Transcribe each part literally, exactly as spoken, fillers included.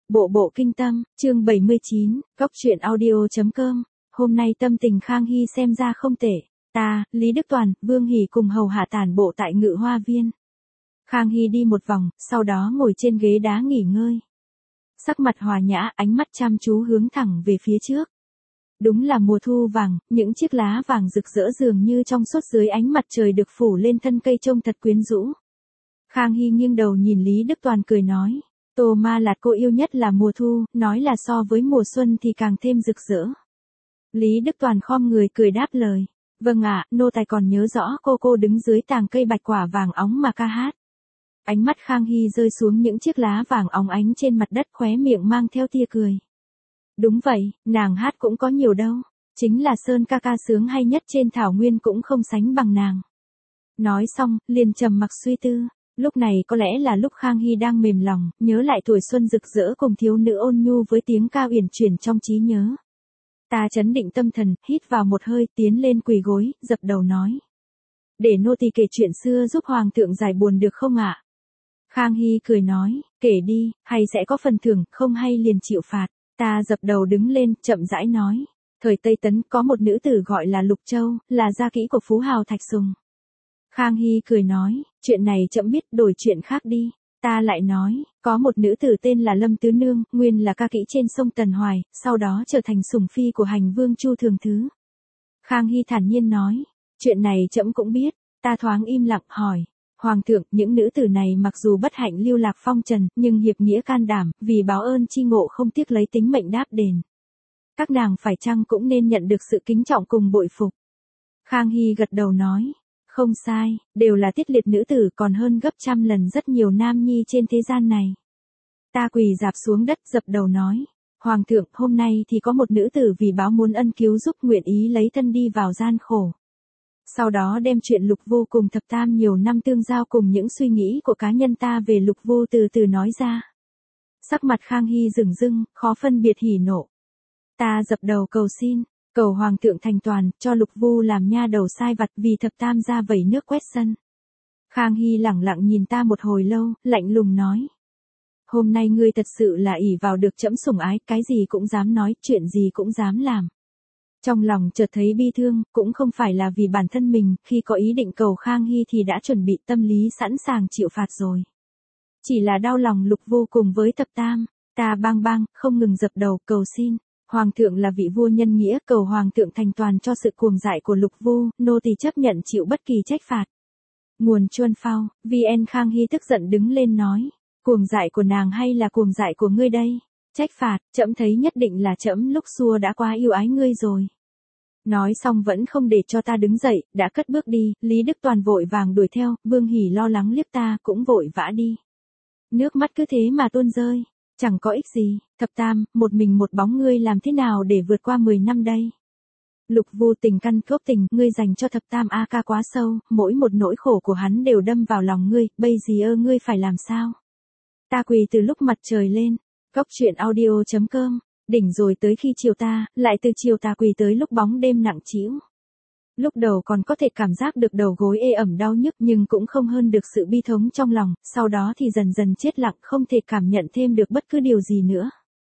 Bộ bộ kinh tâm, chương bảy mươi chín, góc truyện audio.com, hôm nay tâm tình Khang Hy xem ra không tệ, ta, Lý Đức Toàn, Vương Hỷ cùng hầu hạ tản bộ tại Ngự Hoa Viên. Khang Hy đi một vòng, sau đó ngồi trên ghế đá nghỉ ngơi. Sắc mặt hòa nhã, ánh mắt chăm chú hướng thẳng về phía trước. Đúng là mùa thu vàng, những chiếc lá vàng rực rỡ dường như trong suốt dưới ánh mặt trời được phủ lên thân cây trông thật quyến rũ. Khang Hy nghiêng đầu nhìn Lý Đức Toàn cười nói. Tô Ma Lạt cô yêu nhất là mùa thu, nói là so với mùa xuân thì càng thêm rực rỡ. Lý Đức Toàn khom người cười đáp lời. Vâng ạ, nô tài còn nhớ rõ cô cô đứng dưới tàng cây bạch quả vàng óng mà ca hát. Ánh mắt Khang Hy rơi xuống những chiếc lá vàng óng ánh trên mặt đất, khóe miệng mang theo tia cười. Đúng vậy, nàng hát cũng có nhiều đâu. Chính là Sơn ca ca sướng hay nhất trên thảo nguyên cũng không sánh bằng nàng. Nói xong, liền trầm mặc suy tư. Lúc này có lẽ là lúc Khang Hy đang mềm lòng, nhớ lại tuổi xuân rực rỡ cùng thiếu nữ ôn nhu với tiếng ca uyển chuyển trong trí nhớ. Ta trấn định tâm thần, hít vào một hơi, tiến lên quỳ gối, dập đầu nói. Để nô tỳ kể chuyện xưa giúp hoàng thượng giải buồn được không ạ? Khang Hy cười nói, kể đi, hay sẽ có phần thưởng, không hay liền chịu phạt. Ta dập đầu đứng lên, chậm rãi nói. Thời Tây Tấn có một nữ tử gọi là Lục Châu, là gia kỹ của phú hào Thạch Sùng. Khang Hy cười nói, chuyện này chậm biết, đổi chuyện khác đi. Ta lại nói, có một nữ tử tên là Lâm Tứ Nương, nguyên là ca kỹ trên sông Tần Hoài, sau đó trở thành sủng phi của hành vương Chu Thường Thứ. Khang Hy thản nhiên nói, chuyện này chậm cũng biết. Ta thoáng im lặng hỏi, Hoàng thượng, những nữ tử này mặc dù bất hạnh lưu lạc phong trần, nhưng hiệp nghĩa can đảm, vì báo ơn chi ngộ không tiếc lấy tính mệnh đáp đền. Các nàng phải chăng cũng nên nhận được sự kính trọng cùng bội phục. Khang Hy gật đầu nói. Không sai, đều là tiết liệt nữ tử, còn hơn gấp trăm lần rất nhiều nam nhi trên thế gian này. Ta quỳ rạp xuống đất dập đầu nói. Hoàng thượng, hôm nay thì có một nữ tử vì báo muốn ân cứu giúp nguyện ý lấy thân đi vào gian khổ. Sau đó đem chuyện Lục Vô cùng thập tam nhiều năm tương giao cùng những suy nghĩ của cá nhân ta về Lục Vô từ từ nói ra. Sắc mặt Khang Hy rừng rưng, khó phân biệt hỉ nộ. Ta dập đầu cầu xin. Cầu hoàng thượng thành toàn, cho Lục Vu làm nha đầu sai vặt vì thập tam ra vẩy nước quét sân. Khang Hy lẳng lặng nhìn ta một hồi lâu, lạnh lùng nói. Hôm nay ngươi thật sự là ỷ vào được trẫm sủng ái, cái gì cũng dám nói, chuyện gì cũng dám làm. Trong lòng chợt thấy bi thương, cũng không phải là vì bản thân mình, khi có ý định cầu Khang Hy thì đã chuẩn bị tâm lý sẵn sàng chịu phạt rồi. Chỉ là đau lòng Lục Vu cùng với thập tam, ta bang bang, không ngừng dập đầu cầu xin. Hoàng thượng là vị vua nhân nghĩa, cầu hoàng thượng thành toàn cho sự cuồng dại của Lục Vu, nô tỳ chấp nhận chịu bất kỳ trách phạt. Nguồn Chuân Phao, vê en Khang Hy tức giận đứng lên nói, cuồng dại của nàng hay là cuồng dại của ngươi đây? Trách phạt, trẫm thấy nhất định là trẫm lúc xưa đã quá yêu ái ngươi rồi. Nói xong vẫn không để cho ta đứng dậy, đã cất bước đi, Lý Đức Toàn vội vàng đuổi theo, Vương Hỷ lo lắng liếc ta, cũng vội vã đi. Nước mắt cứ thế mà tuôn rơi. Chẳng có ích gì, thập tam, một mình một bóng ngươi làm thế nào để vượt qua mười năm đây? Lục Vu tình căn cốt tình, ngươi dành cho thập tam a ca quá sâu, mỗi một nỗi khổ của hắn đều đâm vào lòng ngươi, bây giờ ngươi phải làm sao? Ta quỳ từ lúc mặt trời lên, góc truyện audio.com, đỉnh rồi tới khi chiều ta, lại từ chiều ta quỳ tới lúc bóng đêm nặng trĩu. Lúc đầu còn có thể cảm giác được đầu gối ê ẩm đau nhức nhưng cũng không hơn được sự bi thống trong lòng, sau đó thì dần dần chết lặng, không thể cảm nhận thêm được bất cứ điều gì nữa.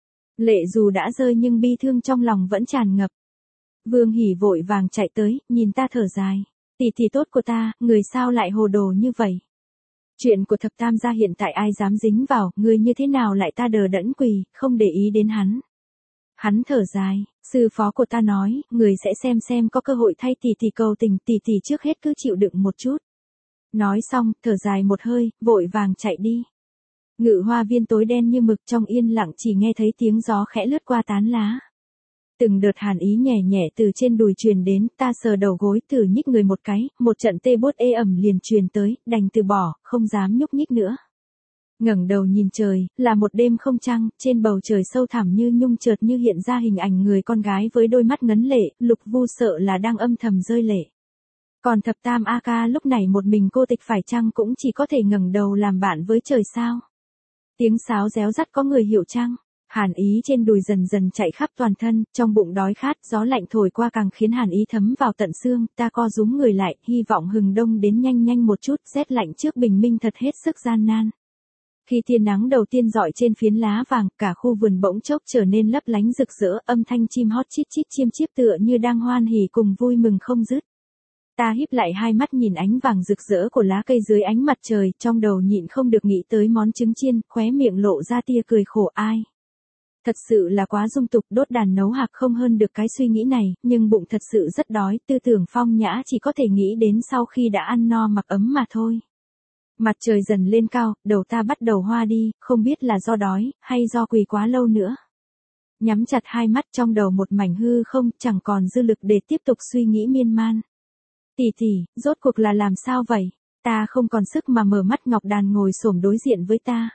Lệ dù đã rơi nhưng bi thương trong lòng vẫn tràn ngập. Vương Hỷ vội vàng chạy tới, nhìn ta thở dài. Tỷ tỷ tốt của ta, người sao lại hồ đồ như vậy? Chuyện của thập tam gia hiện tại ai dám dính vào, người như thế nào lại ta đờ đẫn quỳ, không để ý đến hắn. Hắn thở dài, sư phó của ta nói, người sẽ xem xem có cơ hội thay tỷ tỷ cầu tình, tỷ tỷ trước hết cứ chịu đựng một chút. Nói xong, thở dài một hơi, vội vàng chạy đi. Ngự Hoa Viên tối đen như mực, trong yên lặng chỉ nghe thấy tiếng gió khẽ lướt qua tán lá. Từng đợt hàn ý nhẹ nhẹ từ trên đùi truyền đến, ta sờ đầu gối thử nhích người một cái, một trận tê buốt ê ẩm liền truyền tới, đành từ bỏ, không dám nhúc nhích nữa. Ngẩng đầu nhìn trời, là một đêm không trăng, trên bầu trời sâu thẳm như nhung chợt như hiện ra hình ảnh người con gái với đôi mắt ngấn lệ, Lục Vu sợ là đang âm thầm rơi lệ. Còn thập tam a ca lúc này một mình cô tịch phải chăng cũng chỉ có thể ngẩng đầu làm bạn với trời sao? Tiếng sáo réo rắt có người hiểu chăng? Hàn ý trên đùi dần dần chạy khắp toàn thân, trong bụng đói khát, gió lạnh thổi qua càng khiến hàn ý thấm vào tận xương, ta co rúm người lại, hy vọng hừng đông đến nhanh nhanh một chút, rét lạnh trước bình minh thật hết sức gian nan. Khi tia nắng đầu tiên rọi trên phiến lá vàng, cả khu vườn bỗng chốc trở nên lấp lánh rực rỡ, âm thanh chim hót chít chít chiêm chiếp tựa như đang hoan hỉ cùng vui mừng không dứt. Ta híp lại hai mắt nhìn ánh vàng rực rỡ của lá cây dưới ánh mặt trời, trong đầu nhịn không được nghĩ tới món trứng chiên, khóe miệng lộ ra tia cười khổ ai. Thật sự là quá dung tục, đốt đàn nấu hạc không hơn được cái suy nghĩ này, nhưng bụng thật sự rất đói, tư tưởng phong nhã chỉ có thể nghĩ đến sau khi đã ăn no mặc ấm mà thôi. Mặt trời dần lên cao, đầu ta bắt đầu hoa đi, không biết là do đói, hay do quỳ quá lâu nữa. Nhắm chặt hai mắt trong đầu một mảnh hư không, chẳng còn dư lực để tiếp tục suy nghĩ miên man. Tỷ tỷ, rốt cuộc là làm sao vậy? Ta không còn sức mà mở mắt. Ngọc Đàn ngồi xổm đối diện với ta.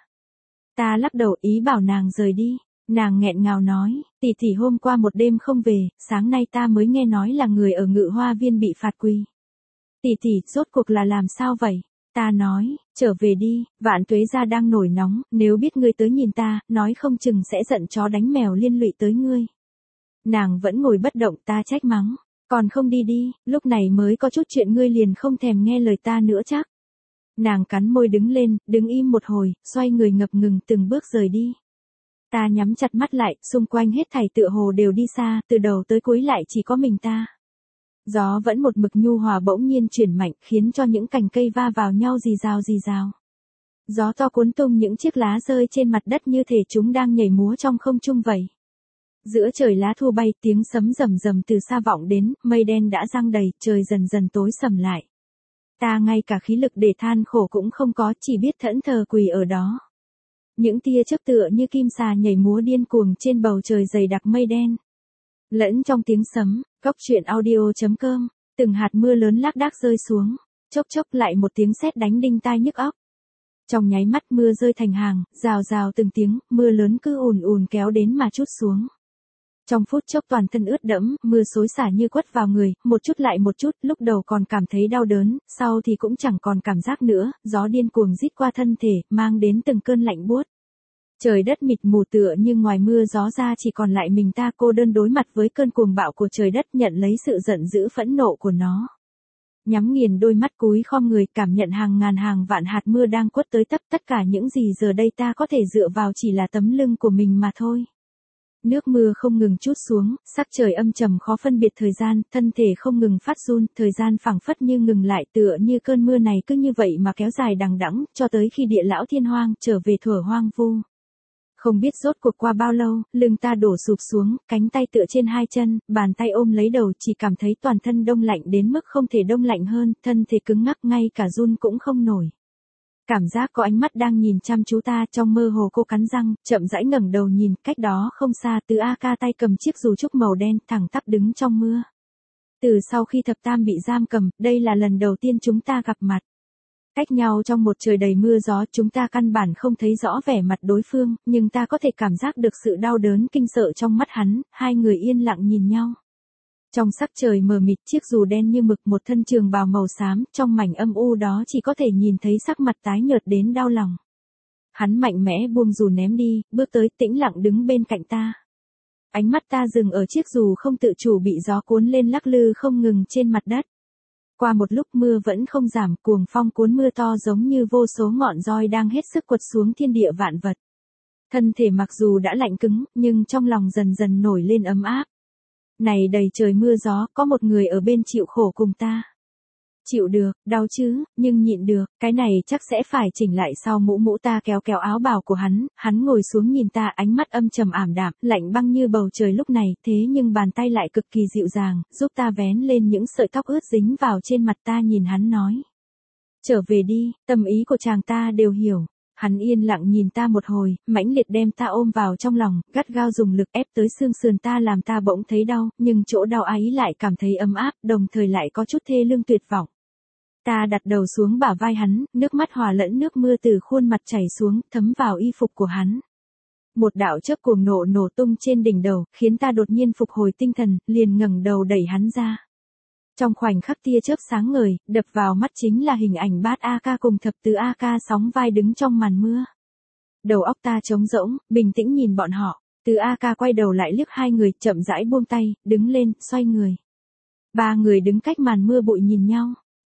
Ta lắc đầu ý bảo nàng rời đi. Nàng nghẹn ngào nói, tỷ tỷ hôm qua một đêm không về, sáng nay ta mới nghe nói là người ở Ngự Hoa Viên bị phạt quỳ. Tỷ tỷ, rốt cuộc là làm sao vậy? Ta nói, trở về đi, Vạn Tuế gia đang nổi nóng, nếu biết ngươi tới nhìn ta, nói không chừng sẽ giận chó đánh mèo liên lụy tới ngươi. Nàng vẫn ngồi bất động, ta trách mắng, còn không đi đi, lúc này mới có chút chuyện ngươi liền không thèm nghe lời ta nữa chắc. Nàng cắn môi đứng lên, đứng im một hồi, xoay người ngập ngừng từng bước rời đi. Ta nhắm chặt mắt lại, xung quanh hết thảy tựa hồ đều đi xa, từ đầu tới cuối lại chỉ có mình ta. Gió vẫn một mực nhu hòa bỗng nhiên chuyển mạnh, khiến cho những cành cây va vào nhau rì rào rì rào. Gió to cuốn tung những chiếc lá rơi trên mặt đất như thể chúng đang nhảy múa trong không trung vậy. Giữa trời lá thu bay, tiếng sấm rầm rầm từ xa vọng đến, mây đen đã giăng đầy, trời dần dần tối sầm lại. Ta ngay cả khí lực để than khổ cũng không có, chỉ biết thẫn thờ quỳ ở đó. Những tia chớp tựa như kim xà nhảy múa điên cuồng trên bầu trời dày đặc mây đen. Lẫn trong tiếng sấm, Cóc truyện audio chấm com, từng hạt mưa lớn lác đác rơi xuống, chốc chốc lại một tiếng sét đánh đinh tai nhức óc. Trong nháy mắt mưa rơi thành hàng, rào rào từng tiếng, mưa lớn cứ ùn ùn kéo đến mà trút xuống. Trong phút chốc toàn thân ướt đẫm, mưa xối xả như quất vào người, một chút lại một chút, lúc đầu còn cảm thấy đau đớn, sau thì cũng chẳng còn cảm giác nữa, gió điên cuồng rít qua thân thể, mang đến từng cơn lạnh buốt. Trời đất mịt mù tựa như ngoài mưa gió ra chỉ còn lại mình ta cô đơn đối mặt với cơn cuồng bạo của trời đất, nhận lấy sự giận dữ phẫn nộ của nó. Nhắm nghiền đôi mắt cúi khom người, cảm nhận hàng ngàn hàng vạn hạt mưa đang quất tới tấp, tất cả những gì giờ đây ta có thể dựa vào chỉ là tấm lưng của mình mà thôi. Nước mưa không ngừng trút xuống, sắc trời âm trầm khó phân biệt thời gian, thân thể không ngừng phát run, thời gian phảng phất như ngừng lại, tựa như cơn mưa này cứ như vậy mà kéo dài đằng đẵng, cho tới khi địa lão thiên hoang trở về thuở hoang vu. Không biết rốt cuộc qua bao lâu, lưng ta đổ sụp xuống, cánh tay tựa trên hai chân, bàn tay ôm lấy đầu, chỉ cảm thấy toàn thân đông lạnh đến mức không thể đông lạnh hơn, thân thể cứng ngắc ngay cả run cũng không nổi. Cảm giác có ánh mắt đang nhìn chăm chú ta, trong mơ hồ cô cắn răng, chậm rãi ngẩng đầu nhìn, cách đó không xa, Từ A Ca tay cầm chiếc dù trúc màu đen, thẳng tắp đứng trong mưa. Từ sau khi thập tam bị giam cầm, đây là lần đầu tiên chúng ta gặp mặt. Cách nhau trong một trời đầy mưa gió, chúng ta căn bản không thấy rõ vẻ mặt đối phương, nhưng ta có thể cảm giác được sự đau đớn kinh sợ trong mắt hắn, hai người yên lặng nhìn nhau. Trong sắc trời mờ mịt, chiếc dù đen như mực, một thân trường bào màu xám, trong mảnh âm u đó chỉ có thể nhìn thấy sắc mặt tái nhợt đến đau lòng. Hắn mạnh mẽ buông dù ném đi, bước tới tĩnh lặng đứng bên cạnh ta. Ánh mắt ta dừng ở chiếc dù không tự chủ bị gió cuốn lên lắc lư không ngừng trên mặt đất. Qua một lúc mưa vẫn không giảm, cuồng phong cuốn mưa to giống như vô số ngọn roi đang hết sức quật xuống thiên địa vạn vật. Thân thể mặc dù đã lạnh cứng, nhưng trong lòng dần dần nổi lên ấm áp. Này đầy trời mưa gió, có một người ở bên chịu khổ cùng ta. Chịu được, đau chứ, nhưng nhịn được, cái này chắc sẽ phải chỉnh lại sau. Mũ mũ ta kéo kéo áo bào của hắn, hắn ngồi xuống nhìn ta, ánh mắt âm trầm ảm đạm, lạnh băng như bầu trời lúc này, thế nhưng bàn tay lại cực kỳ dịu dàng, giúp ta vén lên những sợi tóc ướt dính vào trên mặt ta. Nhìn hắn nói, trở về đi, tâm ý của chàng ta đều hiểu. Hắn yên lặng nhìn ta một hồi, mãnh liệt đem ta ôm vào trong lòng, gắt gao dùng lực ép tới xương sườn ta, làm ta bỗng thấy đau, nhưng chỗ đau ấy lại cảm thấy ấm áp, đồng thời lại có chút thê lương tuyệt vọng. Ta đặt đầu xuống bả vai hắn, nước mắt hòa lẫn nước mưa từ khuôn mặt chảy xuống, thấm vào y phục của hắn. Một đạo chớp cuồng nộ nổ tung trên đỉnh đầu, khiến ta đột nhiên phục hồi tinh thần, liền ngẩng đầu đẩy hắn ra. Trong khoảnh khắc tia chớp sáng ngời, đập vào mắt chính là hình ảnh Bát A Ca cùng thập tứ A Ca sóng vai đứng trong màn mưa. Đầu óc ta trống rỗng, bình tĩnh nhìn bọn họ, Tứ A Ca quay đầu lại liếc hai người, chậm rãi buông tay, đứng lên, xoay người. Ba người đứng cách màn mưa bụi nhìn nhau.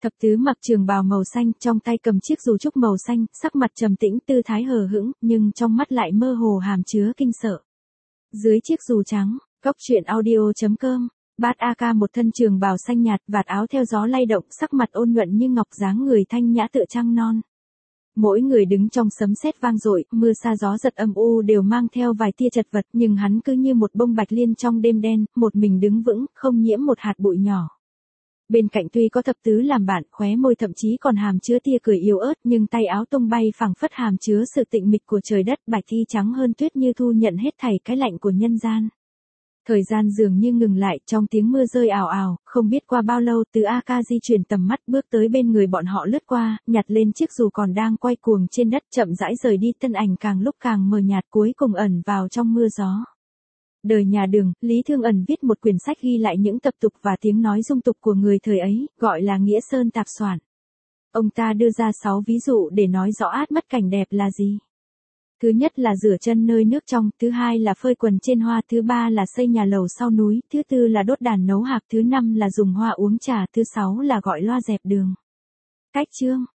Thập tứ mặc trường bào màu xanh, trong tay cầm chiếc dù trúc màu xanh, sắc mặt trầm tĩnh tư thái hờ hững, nhưng trong mắt lại mơ hồ hàm chứa kinh sợ. Dưới chiếc dù trắng, Cóc truyện audio chấm com, Bát A Ca một thân trường bào xanh nhạt, vạt áo theo gió lay động, sắc mặt ôn nhuận như ngọc, dáng người thanh nhã tựa trăng non. Mỗi người đứng trong sấm sét vang dội, mưa sa gió giật âm u đều mang theo vài tia chật vật, nhưng hắn cứ như một bông bạch liên trong đêm đen, một mình đứng vững, không nhiễm một hạt bụi nhỏ. Bên cạnh tuy có thập tứ làm bạn, khóe môi thậm chí còn hàm chứa tia cười yếu ớt, nhưng tay áo tung bay phảng phất hàm chứa sự tịnh mịch của trời đất, bạch y trắng hơn tuyết như thu nhận hết thảy cái lạnh của nhân gian. Thời gian dường như ngừng lại, trong tiếng mưa rơi ào ào, không biết qua bao lâu, Từ A Ca di chuyển tầm mắt, bước tới bên người bọn họ lướt qua, nhặt lên chiếc dù còn đang quay cuồng trên đất, chậm rãi rời đi, thân ảnh càng lúc càng mờ nhạt, cuối cùng ẩn vào trong mưa gió. Đời nhà Đường, Lý Thương Ẩn viết một quyển sách ghi lại những tập tục và tiếng nói dung tục của người thời ấy, gọi là Nghĩa Sơn Tạp Soạn. Ông ta đưa ra sáu ví dụ để nói rõ át mất cảnh đẹp là gì. Thứ nhất là rửa chân nơi nước trong, thứ hai là phơi quần trên hoa, thứ ba là xây nhà lầu sau núi, thứ tư là đốt đàn nấu hạc, thứ năm là dùng hoa uống trà, thứ sáu là gọi loa dẹp đường. Cách chương